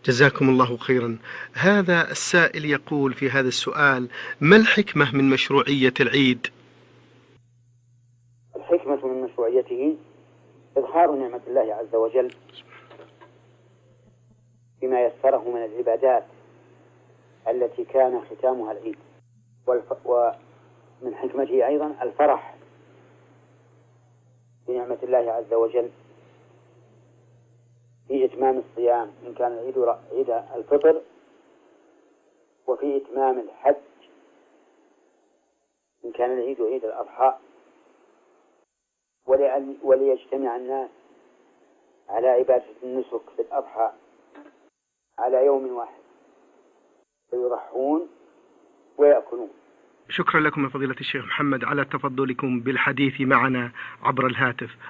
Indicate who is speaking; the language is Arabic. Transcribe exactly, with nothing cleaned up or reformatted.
Speaker 1: جزاكم الله خيرا. هذا السائل يقول في هذا السؤال: ما الحكمة من مشروعية العيد؟
Speaker 2: الحكمة من مشروعيته إظهار نعمة الله عز وجل بما يسره من العبادات التي كان ختامها العيد، والف... ومن حكمته أيضا الفرح بنعمة الله عز وجل في إتمام الصيام إن كان العيد عيد الفطر، وفي إتمام الحج إن كان العيد عيد الأضحى، وليجتمع الناس على عبادة النسك في الأضحى على يوم واحد فيضحون ويأكلون.
Speaker 1: شكرا لكم يا فضيلة الشيخ محمد على تفضلكم بالحديث معنا عبر الهاتف.